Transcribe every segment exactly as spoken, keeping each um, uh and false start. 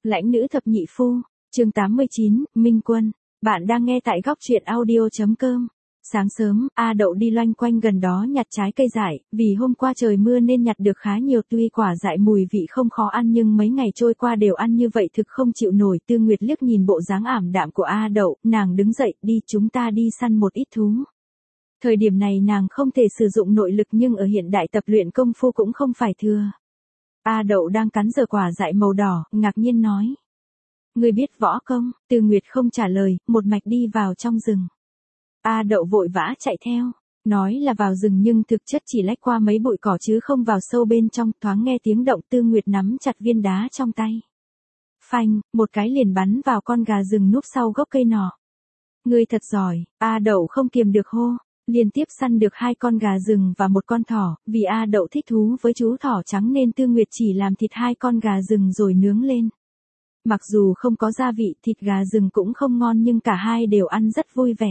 Lãnh nữ thập nhị phu, chương tám mươi chín, Minh Quân. Bạn đang nghe tại góc truyện audio.com. Sáng sớm, A Đậu đi loanh quanh gần đó nhặt trái cây dại, vì hôm qua trời mưa nên nhặt được khá nhiều, tuy quả dại mùi vị không khó ăn nhưng mấy ngày trôi qua đều ăn như vậy thực không chịu nổi. Tư Nguyệt liếc nhìn bộ dáng ảm đạm của A Đậu, nàng đứng dậy, đi chúng ta đi săn một ít thú. Thời điểm này nàng không thể sử dụng nội lực nhưng ở hiện đại tập luyện công phu cũng không phải thừa. A Đậu đang cắn dở quả dại màu đỏ, ngạc nhiên nói. Ngươi biết võ công? Tư Nguyệt không trả lời, một mạch đi vào trong rừng. A Đậu vội vã chạy theo, nói là vào rừng nhưng thực chất chỉ lách qua mấy bụi cỏ chứ không vào sâu bên trong. Thoáng nghe tiếng động, Tư Nguyệt nắm chặt viên đá trong tay. Phanh, một cái liền bắn vào con gà rừng núp sau gốc cây nọ. Ngươi thật giỏi, A Đậu không kiềm được hô. Liên tiếp săn được hai con gà rừng và một con thỏ, vì A Đậu thích thú với chú thỏ trắng nên Tư Nguyệt chỉ làm thịt hai con gà rừng rồi nướng lên. Mặc dù không có gia vị, thịt gà rừng cũng không ngon nhưng cả hai đều ăn rất vui vẻ.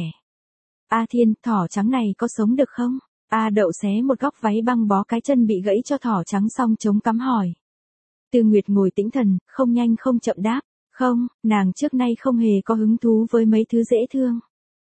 A Thiên, thỏ trắng này có sống được không? A Đậu xé một góc váy băng bó cái chân bị gãy cho thỏ trắng xong chống cắm hỏi. Tư Nguyệt ngồi tĩnh thần, không nhanh không chậm đáp. Không, nàng trước nay không hề có hứng thú với mấy thứ dễ thương.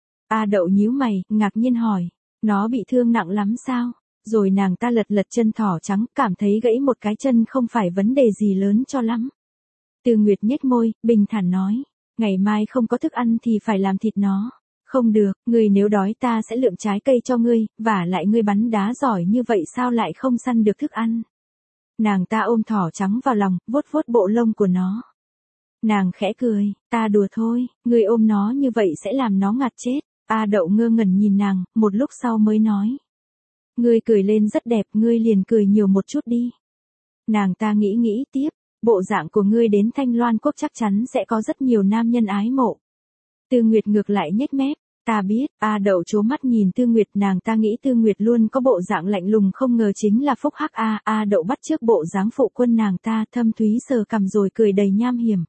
A Đậu nhíu mày, ngạc nhiên hỏi. Nó bị thương nặng lắm sao? Rồi nàng ta lật lật chân thỏ trắng, cảm thấy gãy một cái chân không phải vấn đề gì lớn cho lắm. Tư Nguyệt nhếch môi, bình thản nói. Ngày mai không có thức ăn thì phải làm thịt nó. Không được, ngươi nếu đói ta sẽ lượm trái cây cho ngươi, và lại ngươi bắn đá giỏi như vậy sao lại không săn được thức ăn. Nàng ta ôm thỏ trắng vào lòng, vuốt vuốt bộ lông của nó. Nàng khẽ cười, ta đùa thôi, ngươi ôm nó như vậy sẽ làm nó ngạt chết. A Đậu ngơ ngẩn nhìn nàng, một lúc sau mới nói. Ngươi cười lên rất đẹp, ngươi liền cười nhiều một chút đi. Nàng ta nghĩ nghĩ tiếp, bộ dạng của ngươi đến Thanh Loan Quốc chắc chắn sẽ có rất nhiều nam nhân ái mộ. Tư Nguyệt ngược lại nhếch mép, ta biết. A Đậu trố mắt nhìn Tư Nguyệt, nàng ta nghĩ Tư Nguyệt luôn có bộ dạng lạnh lùng không ngờ chính là phúc hắc A. A Đậu bắt chước bộ dáng phụ quân nàng ta, thâm thúy sờ cằm rồi cười đầy nham hiểm.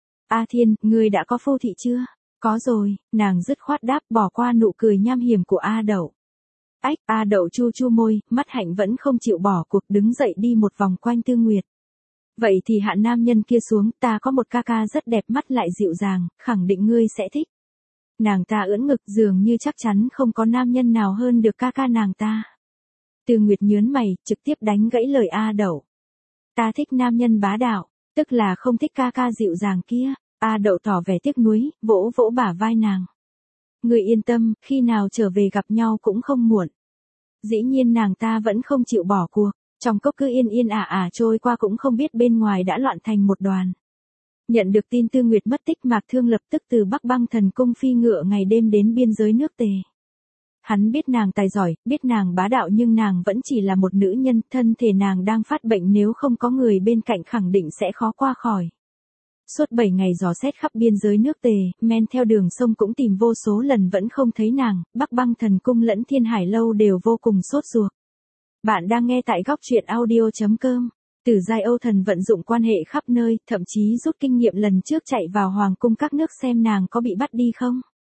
A Thiên, ngươi đã có phu thị chưa? Có rồi, nàng dứt khoát đáp, bỏ qua nụ cười nham hiểm của A Đậu. Ách, A Đậu chu chu môi, mắt hạnh vẫn không chịu bỏ cuộc, đứng dậy đi một vòng quanh Tư Nguyệt. Vậy thì hạ nam nhân kia xuống, ta có một ca ca rất đẹp mắt lại dịu dàng, khẳng định ngươi sẽ thích. Nàng ta ưỡn ngực, dường như chắc chắn không có nam nhân nào hơn được ca ca nàng ta. Tư Nguyệt nhớn mày, trực tiếp đánh gãy lời A Đậu. Ta thích nam nhân bá đạo, tức là không thích ca ca dịu dàng kia. A Đậu tỏ vẻ tiếc nuối, vỗ vỗ bả vai nàng. Ngươi yên tâm, khi nào trở về gặp nhau cũng không muộn. Dĩ nhiên nàng ta vẫn không chịu bỏ cuộc, trong cốc cứ yên yên ả ả trôi qua cũng không biết bên ngoài đã loạn thành một đoàn. Nhận được tin Tư Nguyệt mất tích, Mạc Thương lập tức từ Bắc Băng Thần Cung phi ngựa ngày đêm đến biên giới nước Tề. Hắn biết nàng tài giỏi, biết nàng bá đạo nhưng nàng vẫn chỉ là một nữ nhân, thân thể nàng đang phát bệnh nếu không có người bên cạnh khẳng định sẽ khó qua khỏi. Suốt bảy ngày dò xét khắp biên giới nước Tề, men theo đường sông cũng tìm vô số lần vẫn không thấy nàng, Bắc Băng Thần Cung lẫn Thiên Hải Lâu đều vô cùng sốt ruột. Bạn đang nghe tại góc truyện audio.com. Tử Giai Âu Thần vận dụng quan hệ khắp nơi, thậm chí rút kinh nghiệm lần trước chạy vào hoàng cung các nước xem nàng có bị bắt đi không.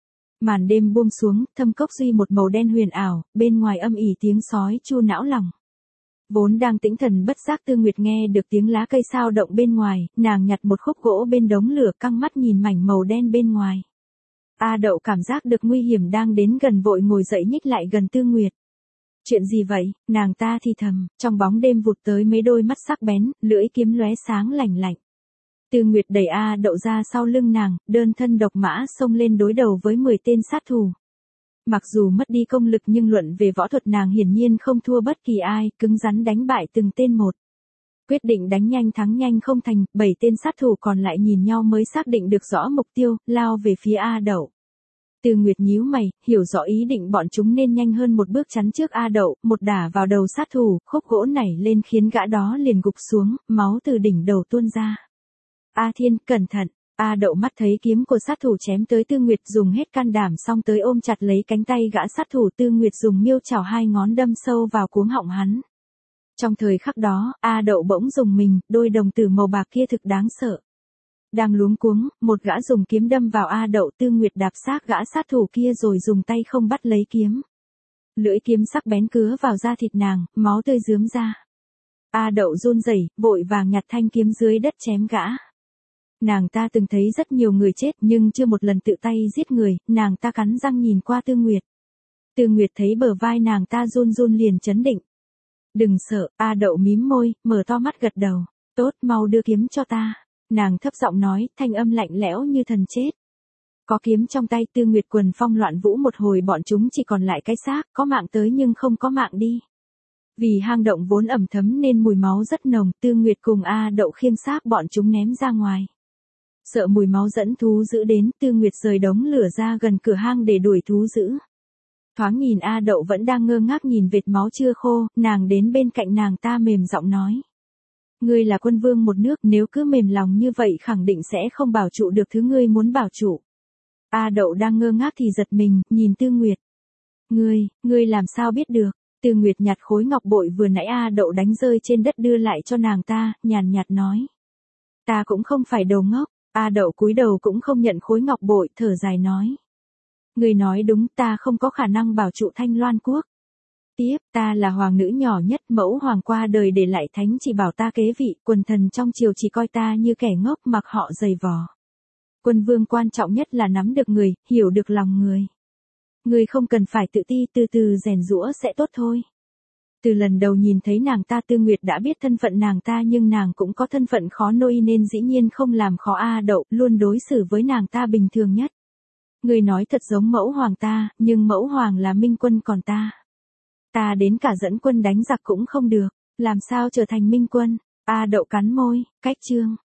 Màn đêm buông xuống, thâm cốc duy một màu đen huyền ảo, bên ngoài âm ỉ tiếng sói chu não lòng. Vốn đang tĩnh thần bất giác Tư Nguyệt nghe được tiếng lá cây sao động bên ngoài, nàng nhặt một khúc gỗ bên đống lửa căng mắt nhìn mảnh màu đen bên ngoài. A Đậu cảm giác được nguy hiểm đang đến gần vội ngồi dậy nhích lại gần Tư Nguyệt. Chuyện gì vậy, nàng ta thì thầm, trong bóng đêm vụt tới mấy đôi mắt sắc bén, lưỡi kiếm lóe sáng lạnh lạnh. Tư Nguyệt đẩy A Đậu ra sau lưng nàng, đơn thân độc mã xông lên đối đầu với mười tên sát thủ. Mặc dù mất đi công lực nhưng luận về võ thuật nàng hiển nhiên không thua bất kỳ ai, cứng rắn đánh bại từng tên một. Quyết định đánh nhanh thắng nhanh không thành, bảy tên sát thủ còn lại nhìn nhau mới xác định được rõ mục tiêu, lao về phía A Đậu. Tư Nguyệt nhíu mày, hiểu rõ ý định bọn chúng nên nhanh hơn một bước chắn trước A Đậu, một đả vào đầu sát thủ, khúc gỗ nảy lên khiến gã đó liền gục xuống, máu từ đỉnh đầu tuôn ra. A Thiên, cẩn thận. A Đậu mắt thấy kiếm của sát thủ chém tới Tư Nguyệt dùng hết can đảm xong tới ôm chặt lấy cánh tay gã sát thủ. Tư Nguyệt dùng miêu chảo hai ngón đâm sâu vào cuống họng hắn. Trong thời khắc đó, A Đậu bỗng rùng mình, đôi đồng tử màu bạc kia thực đáng sợ. Đang luống cuống, một gã dùng kiếm đâm vào A Đậu. Tư Nguyệt đạp xác gã sát thủ kia rồi dùng tay không bắt lấy kiếm. Lưỡi kiếm sắc bén cứa vào da thịt nàng, máu tươi rướm ra. A Đậu run rẩy, vội vàng nhặt thanh kiếm dưới đất chém gã. Nàng ta từng thấy rất nhiều người chết nhưng chưa một lần tự tay giết người, nàng ta cắn răng nhìn qua Tư Nguyệt. Tư Nguyệt thấy bờ vai nàng ta run run liền chấn định. Đừng sợ, A Đậu mím môi, mở to mắt gật đầu. Tốt, mau đưa kiếm cho ta. Nàng thấp giọng nói, thanh âm lạnh lẽo như thần chết. Có kiếm trong tay Tư Nguyệt quần phong loạn vũ một hồi bọn chúng chỉ còn lại cái xác, có mạng tới nhưng không có mạng đi. Vì hang động vốn ẩm thấm nên mùi máu rất nồng, Tư Nguyệt cùng A Đậu khiêng xác bọn chúng ném ra ngoài. Sợ mùi máu dẫn thú dữ đến, Tư Nguyệt rời đống lửa ra gần cửa hang để đuổi thú dữ. Thoáng nhìn A Đậu vẫn đang ngơ ngác nhìn vệt máu chưa khô, nàng đến bên cạnh nàng ta mềm giọng nói. Ngươi là quân vương một nước, nếu cứ mềm lòng như vậy khẳng định sẽ không bảo trụ được thứ ngươi muốn bảo trụ. A Đậu đang ngơ ngác thì giật mình, nhìn Tư Nguyệt. Ngươi, ngươi làm sao biết được? Tư Nguyệt nhặt khối ngọc bội vừa nãy A Đậu đánh rơi trên đất đưa lại cho nàng ta, nhàn nhạt nói. Ta cũng không phải đồ ngốc. A Đậu cúi đầu cũng không nhận khối ngọc bội, thở dài nói. Ngươi nói đúng, ta không có khả năng bảo trụ Thanh Loan quốc. Tiếp, ta là hoàng nữ nhỏ nhất, mẫu hoàng qua đời để lại thánh chỉ bảo ta kế vị, quần thần trong triều chỉ coi ta như kẻ ngốc mặc họ giày vò. Quân vương quan trọng nhất là nắm được người, hiểu được lòng người. Ngươi không cần phải tự ti, từ từ rèn giũa sẽ tốt thôi. Từ lần đầu nhìn thấy nàng ta Tư Nguyệt đã biết thân phận nàng ta nhưng nàng cũng có thân phận khó nôi nên dĩ nhiên không làm khó A Đậu, luôn đối xử với nàng ta bình thường nhất. Ngươi nói thật giống mẫu hoàng ta, nhưng mẫu hoàng là minh quân còn ta. Ta đến cả dẫn quân đánh giặc cũng không được, làm sao trở thành minh quân? A Đậu cắn môi, cách chương.